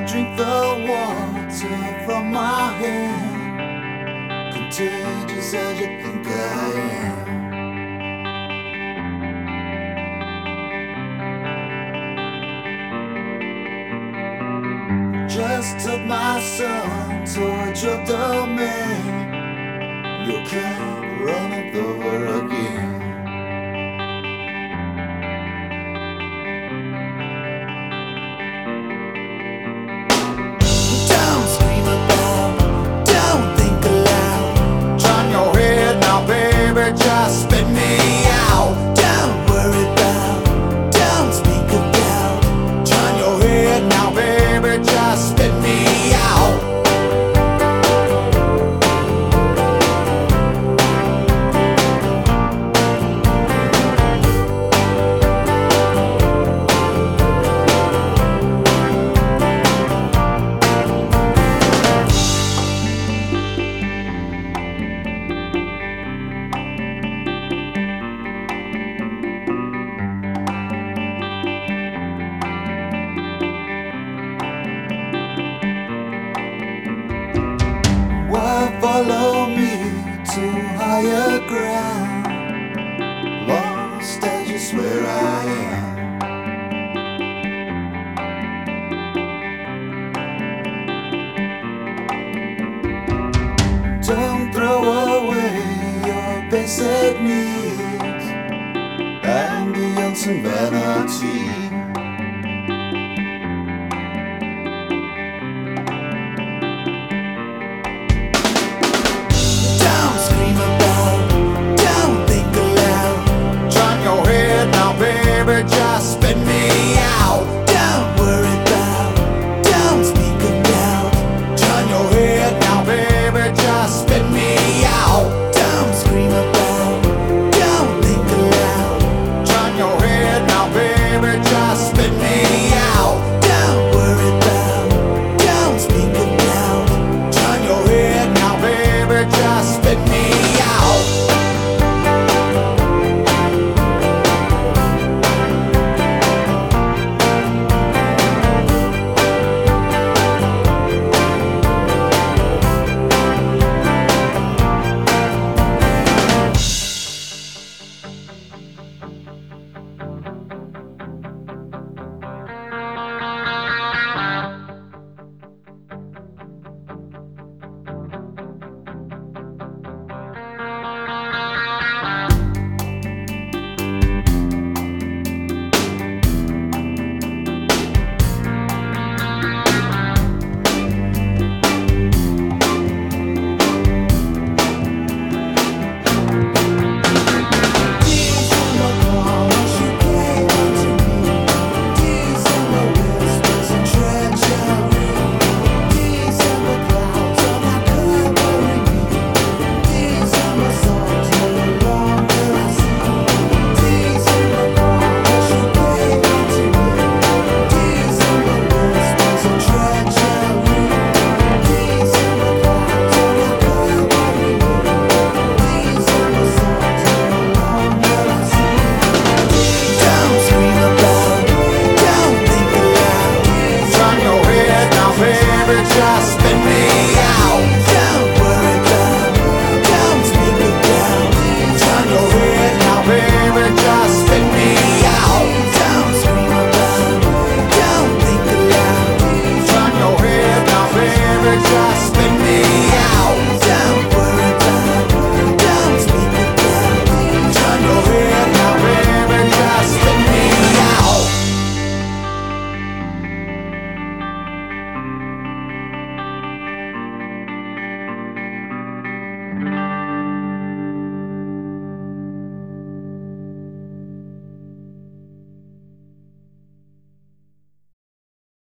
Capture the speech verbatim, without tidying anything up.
drink the water from my hand, contagious as you think I am. Just took my son towards your domain. You can't run it over again. Don't scream about, don't think aloud. Turn your head now, baby, just spit me out. Don't worry about, don't speak about. Turn your head now, baby, just spit me out. Why follow me to higher ground? Lost as you swear I am. Don't throw away your basic needs, ambience and vanity.